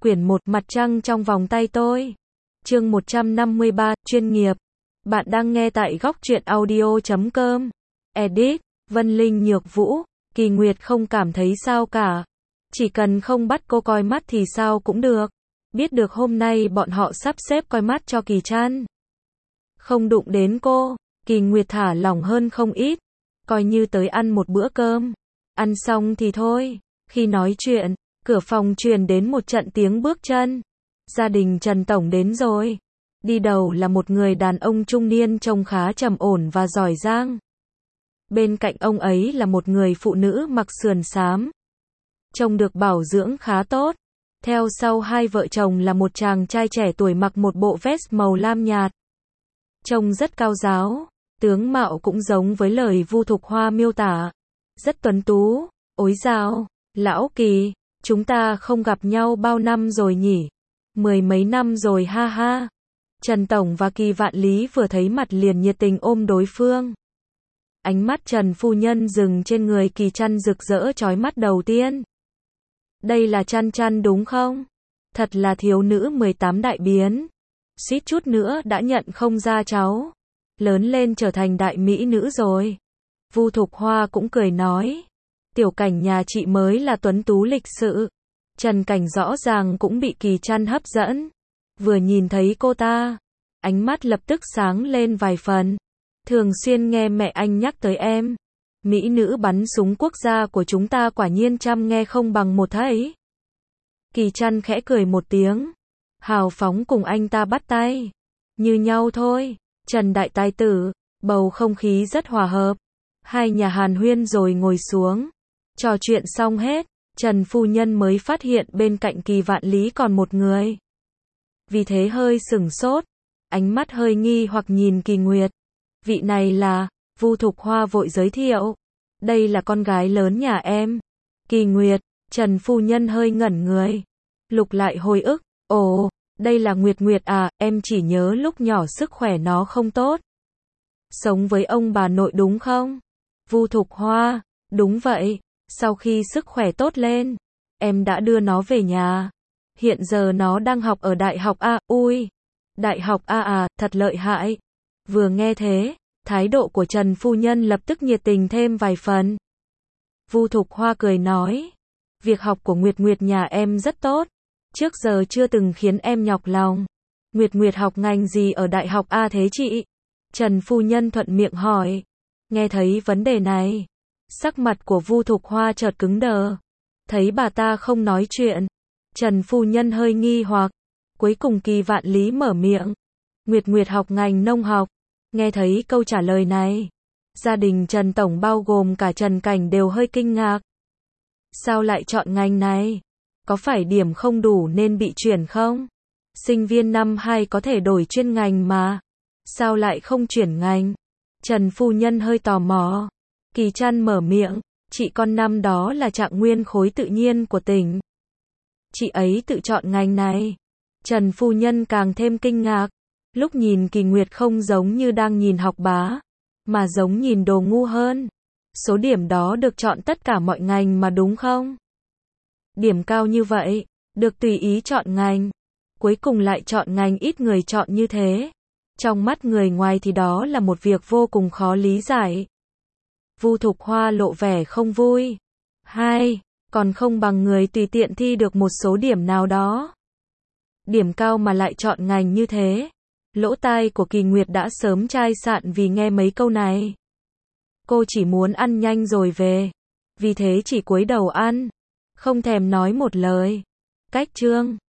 Quyển 1 Mặt trăng trong vòng tay tôi. Chương 153, chuyên nghiệp. Bạn đang nghe tại góc truyện audio.com. Edit, Vân Linh Nhược Vũ. Kỳ Nguyệt không cảm thấy sao cả. Chỉ cần không bắt cô coi mắt thì sao cũng được. Biết được hôm nay bọn họ sắp xếp coi mắt cho Kỳ Trăn. Không đụng đến cô, Kỳ Nguyệt thả lỏng hơn không ít. Coi như tới ăn một bữa cơm. Ăn xong thì thôi. Khi nói chuyện, cửa phòng truyền đến một trận tiếng bước chân. Gia đình Trần Tổng đến rồi. Đi đầu là một người đàn ông trung niên trông khá trầm ổn và giỏi giang. Bên cạnh ông ấy là một người phụ nữ mặc sườn xám. Trông được bảo dưỡng khá tốt. Theo sau hai vợ chồng là một chàng trai trẻ tuổi mặc một bộ vest màu lam nhạt. Trông rất cao ráo, tướng mạo cũng giống với lời Vu Thục Hoa miêu tả. Rất tuấn tú, ối dào, lão Kỳ, chúng ta không gặp nhau bao năm rồi nhỉ? 10 mấy năm rồi ha ha. Trần Tổng và Kỳ Vạn Lý vừa thấy mặt liền nhiệt tình ôm đối phương. Ánh mắt Trần phu nhân dừng trên người Kỳ Trăn rực rỡ chói mắt đầu tiên. Đây là Trăn Trăn đúng không? Thật là thiếu nữ 18 đại biến. Suýt chút nữa đã nhận không ra cháu. Lớn lên trở thành đại mỹ nữ rồi. Vu Thục Hoa cũng cười nói. Tiểu Cảnh nhà chị mới là tuấn tú lịch sự. Trần Cảnh rõ ràng cũng bị Kỳ Trăn hấp dẫn. Vừa nhìn thấy cô ta, ánh mắt lập tức sáng lên vài phần. Thường xuyên nghe mẹ anh nhắc tới em. Mỹ nữ bắn súng quốc gia của chúng ta quả nhiên trăm nghe không bằng một thấy. Kỳ Trăn khẽ cười một tiếng. Hào phóng cùng anh ta bắt tay. Như nhau thôi. Trần đại tài tử. Bầu không khí rất hòa hợp. Hai nhà hàn huyên rồi ngồi xuống. Trò chuyện xong hết. Trần phu nhân mới phát hiện bên cạnh Kỳ Vạn Lý còn một người. Vì thế hơi sửng sốt. Ánh mắt hơi nghi hoặc nhìn Kỳ Nguyệt. Vị này là, Vu Thục Hoa vội giới thiệu. Đây là con gái lớn nhà em. Kỳ Nguyệt, Trần phu nhân hơi ngẩn người. Lục lại hồi ức. Ồ, đây là Nguyệt Nguyệt à, em chỉ nhớ lúc nhỏ sức khỏe nó không tốt. Sống với ông bà nội đúng không? Vu Thục Hoa, đúng vậy. Sau khi sức khỏe tốt lên, em đã đưa nó về nhà. Hiện giờ nó đang học ở đại học A, ui. Đại học A à, thật lợi hại. Vừa nghe thế, thái độ của Trần phu nhân lập tức nhiệt tình thêm vài phần. Vu Thục Hoa cười nói. Việc học của Nguyệt Nguyệt nhà em rất tốt. Trước giờ chưa từng khiến em nhọc lòng. Nguyệt Nguyệt học ngành gì ở đại học A thế chị? Trần phu nhân thuận miệng hỏi. Nghe thấy vấn đề này, sắc mặt của Vu Thục Hoa chợt cứng đờ. Thấy bà ta không nói chuyện, Trần phu nhân hơi nghi hoặc. Cuối cùng Kỳ Vạn Lý mở miệng. Nguyệt Nguyệt học ngành nông học. Nghe thấy câu trả lời này, gia đình Trần Tổng bao gồm cả Trần Cảnh đều hơi kinh ngạc. Sao lại chọn ngành này? Có phải điểm không đủ nên bị chuyển không? Sinh viên năm 2 có thể đổi chuyên ngành mà. Sao lại không chuyển ngành? Trần phu nhân hơi tò mò. Kỳ Trăn mở miệng. Chị con năm đó là trạng nguyên khối tự nhiên của tỉnh. Chị ấy tự chọn ngành này. Trần phu nhân càng thêm kinh ngạc. Lúc nhìn Kỳ Nguyệt không giống như đang nhìn học bá, mà giống nhìn đồ ngu hơn. Số điểm đó được chọn tất cả mọi ngành mà đúng không? Điểm cao như vậy, được tùy ý chọn ngành. Cuối cùng lại chọn ngành ít người chọn như thế. Trong mắt người ngoài thì đó là một việc vô cùng khó lý giải. Vu Thục Hoa lộ vẻ không vui. Hai, còn không bằng người tùy tiện thi được một số điểm nào đó. Điểm cao mà lại chọn ngành như thế. Lỗ tai của Kỳ Nguyệt đã sớm chai sạn vì nghe mấy câu này. Cô chỉ muốn ăn nhanh rồi về. Vì thế chỉ cúi đầu ăn. Không thèm nói một lời. Cách chương.